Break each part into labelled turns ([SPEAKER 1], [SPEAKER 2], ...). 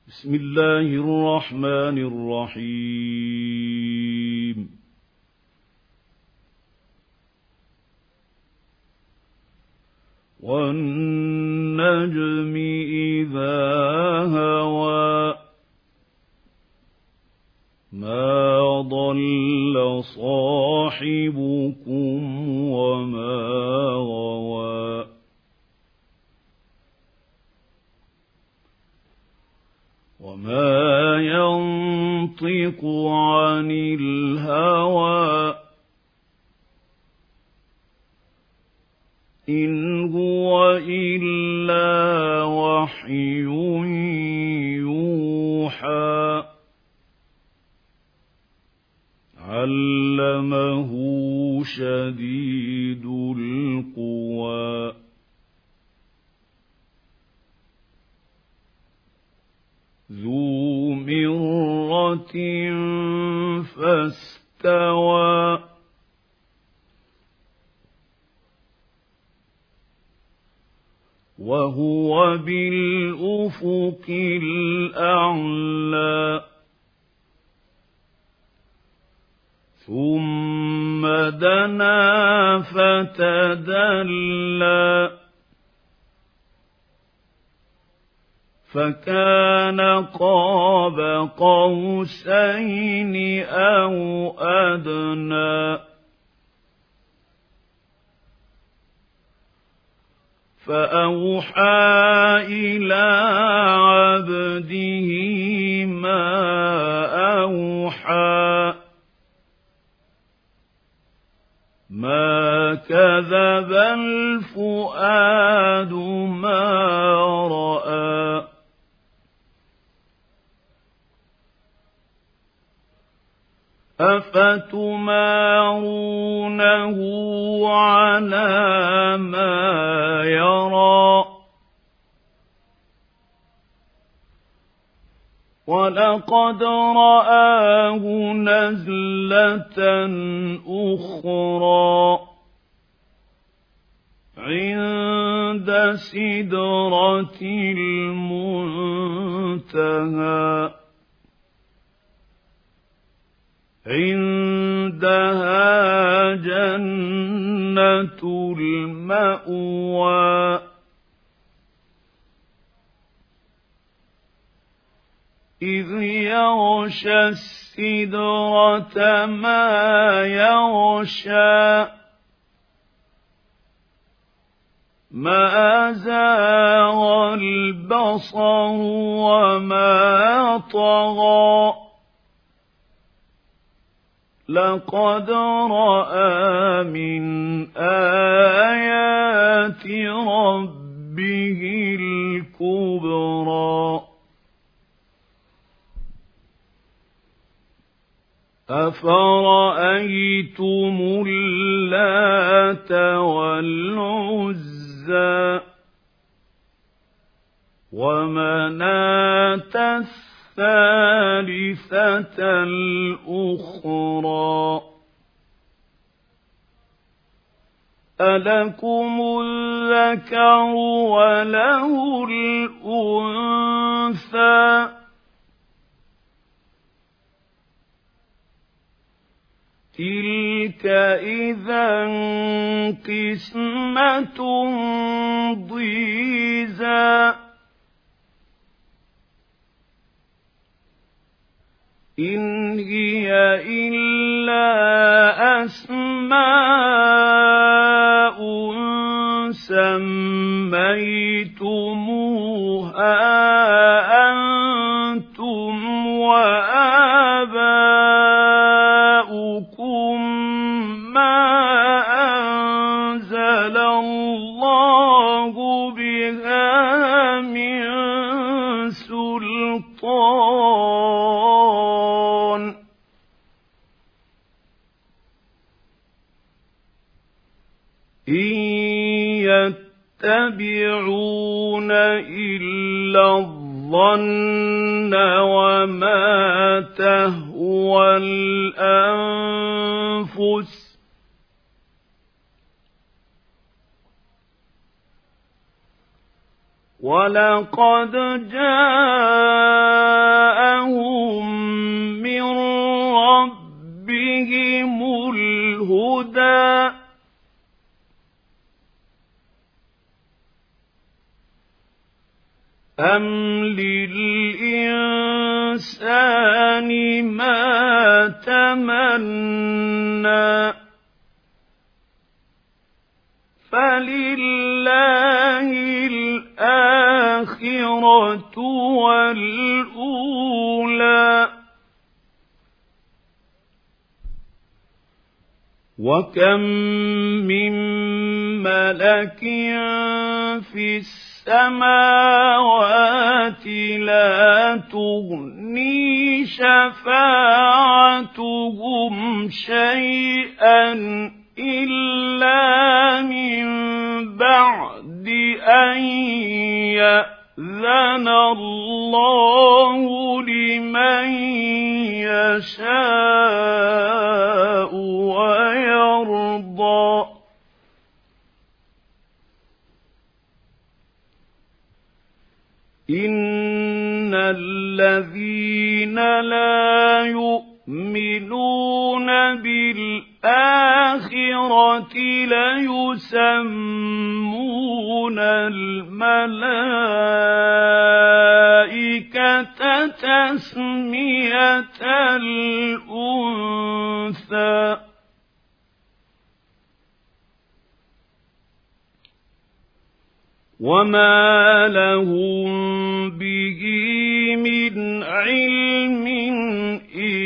[SPEAKER 1] بسم الله الرحمن الرحيم والنجم إذا هوى ما ضل صاحبكم وما غوى وما ينطق عن الهوى إن هو إلا وحي يوحى علمه شديد القوى ذو مرة فاستوى وهو بالأفق الأعلى ثم دنا فتدلى فكان قاب قوسين أو أدنى فأوحى إلى عبده ما أوحى ما كذب الفؤاد ما رأى أفتمارونه على ما يرى ولقد رآه نزلة أخرى عند سدرة المنتهى عندها جنة المأوى إذ يغشى السدرة ما يغشى ما زاغ البصر وما طغى لقد رأى من آيات ربه الكبرى أفرأيتم اللات والعزى ومناة الثالثة الأخرى ألكم الذكر وله الأنثى تلك إذا قسمة ضيزى إن هي إلا أسماء سميتموها أنتم وآباؤكم ما أنزل الله بها من سلطان إن يتبعون إلا الظن وما تهوى الأنفس وَلَقَدْ جَاءَهُم مِّن رَّبِّهِمُ الْهُدَىٰ أَمْ لِلْإِنسَانِ مَا تَمَنَّىٰ فَلِلَّهِ الْآخِرَةُ وَالْأُولَىٰ وَكَم مِّن مَّلَكٍ فِي السَّمَاوَاتِ لَا تُغْنِي شَفَاعَتُهُمْ شَيْئًا إِلَّا مِن بَعْدِ أَن يَأْذَنَ اللَّهُ لِمَن يَشَاءُ وَيَرْضَىٰ إِنَّ الَّذِينَ لَا يُؤْمِنُونَ بِالْآخِرَةِ لَيُسَمُّونَ الْمَلَائِكَةَ تَسْمِيَةَ الْأُنثَىٰ وَمَا لَهُم بِهِ مِنْ عِلْمٍ إِن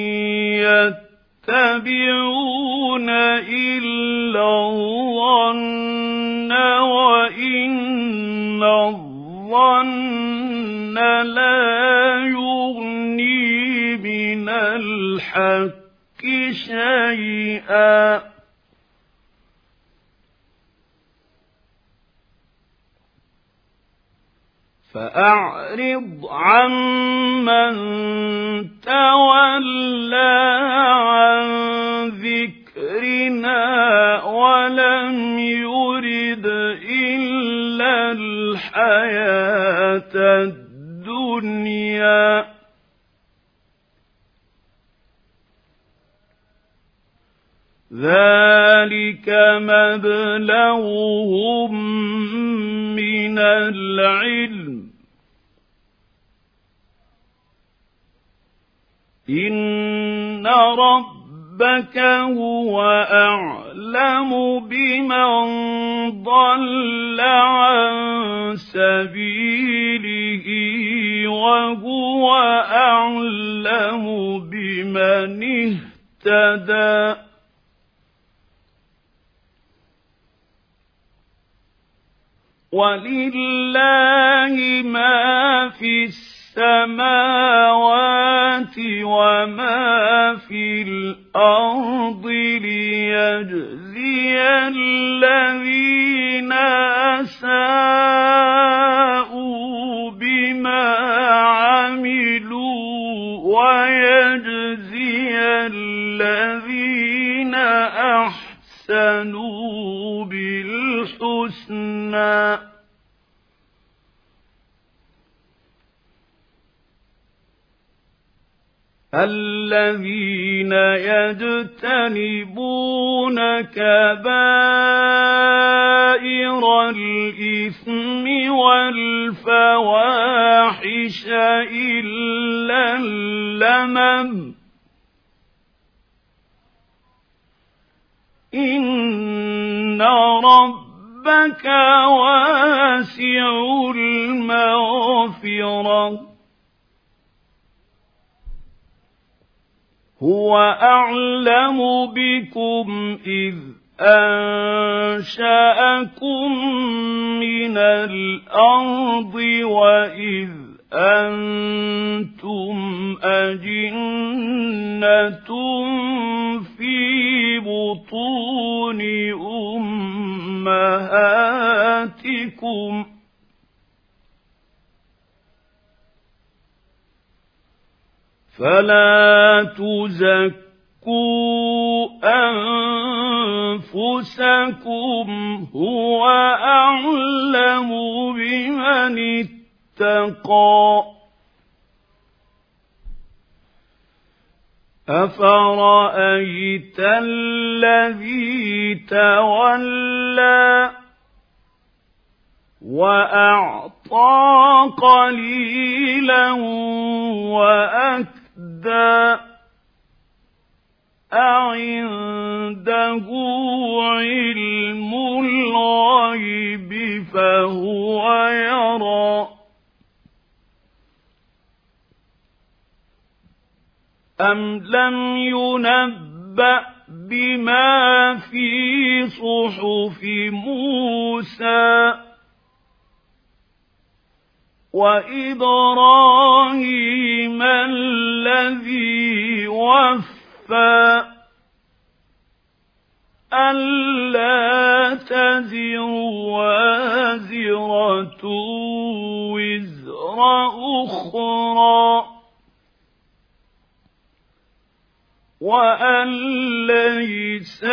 [SPEAKER 1] يَتَّبِعُونَ إِلَّا الظَّنَّ وَإِنَّ الظَّنَّ لَا يُغْنِي مِنَ الْحَقِّ شَيْئًا فَأَعْرِضْ عَمَّن تَوَلَّىٰ عَن ذِكْرِنَا وَلَمْ يُرِدْ إِلَّا الْحَيَاةَ الدُّنْيَا ذَلِكَ مَبْلَغُهُم مِّنَ الْعِلْمِ إِنَّ رَبَّكَ هُوَ أَعْلَمُ بِمَن ضَلَّ عَن سَبِيلِهِ وَهُوَ أَعْلَمُ بِمَنِ اهْتَدَىٰ وَلِلَّهِ مَا فِي السَّمَاوَاتِ وَمَا فِي الْأَرْضِ لِيَجْزِيَ الَّذِينَ أَسَاءُوا بِمَا عَمِلُوا وَيَجْزِيَ الَّذِينَ أَحْسَنُوا بِالْحُسْنَىٰ الَّذِينَ يَجْتَنِبُونَ كَبَائِرَ الْإِثْمِ وَالْفَوَاحِشَ إِلَّا اللَّمَمَ إِنَّ رَبَّكَ وَاسِعُ الْمَغْفِرَةِ هُوَ أَعْلَمُ بِكُمْ إِذْ أَنشَأَكُم مِّنَ الْأَرْضِ وَإِذْ أَنتُمْ أَجِنَّةٌ فِي بُطُونِ أُمَّهَاتِكُمْ فَلَا تُزَكُّوا أَنفُسَكُمْ أنفسكم هو أعلم بمن اتقى أفرأيت الذي تولى وأعطى قليلا وأكدى أعنده علم الغيب فهو يرى أم لم ينبأ بما في صحف موسى وإبراهيم الذي وفى ألا تزر وازرة وزر أخرى وأن ليس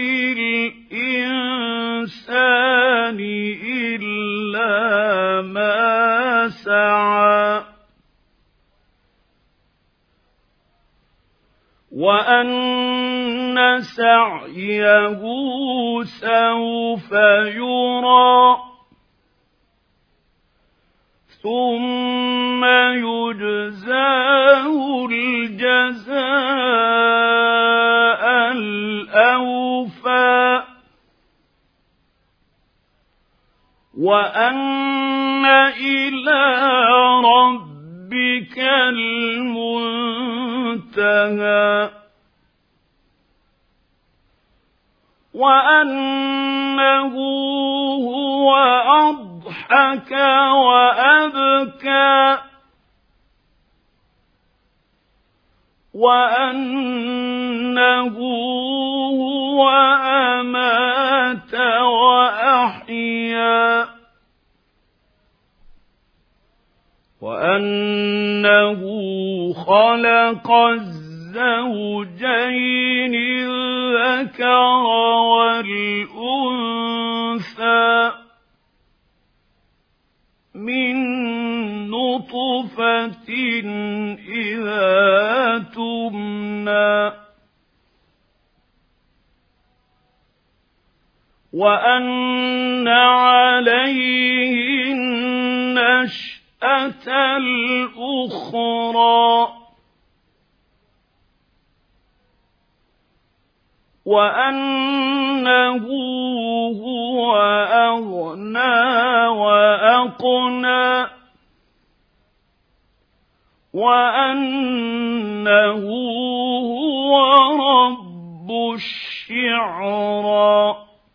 [SPEAKER 1] للإنسان إلا ما سعى وأن سعيه سوف يرى ثم يجزاه الجزاء الأوفى وأن إلى ربك المنتهى وأنه هو أضحك وأبكى وأنه هو أمات وأحيا وأنه خلق الزوجين الذكر والأنثى من نطفة إذا تمنى وأن عليه النشأة الأخرى وأنه هو أغنى وأقنى وأنه هو رب الشعرى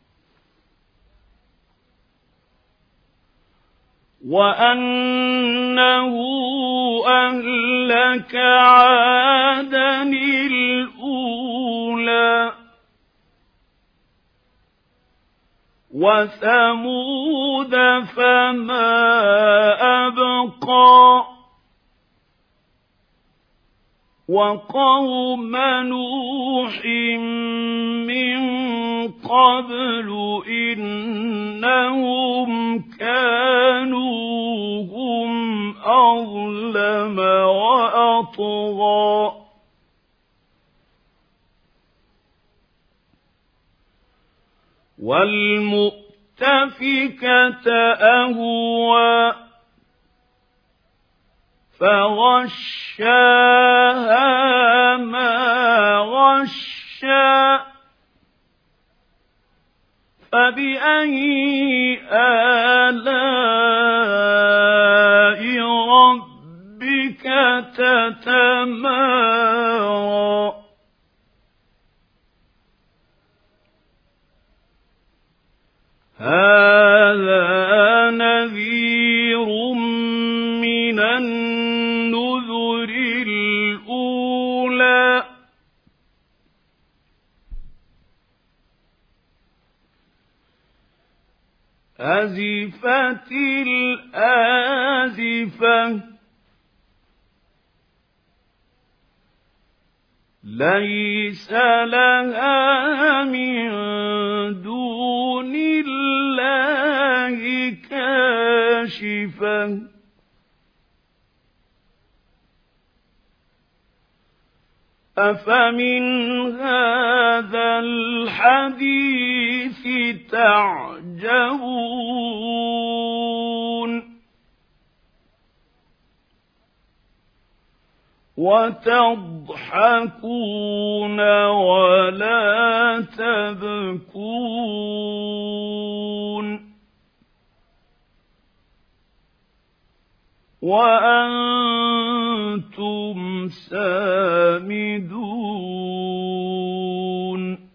[SPEAKER 1] وأنه أهلك عادا الأولى وثمود فما أبقى وقوم نوح من قبل إنهم كانوا هم أظلم وأطغى والمؤتفكة أهوى فغشاها ما غشى فبأي آلاء ربك تتمارى هذا نذير من النذر الأولى أزفت الآزفة ليس لها من دون الله كاشفة أفمن هذا الحديث تعجبون وتضحكون ولا تبكون وأنتم سامدون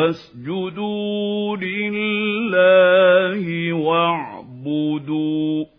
[SPEAKER 1] فاسجدوا لله واعبدوا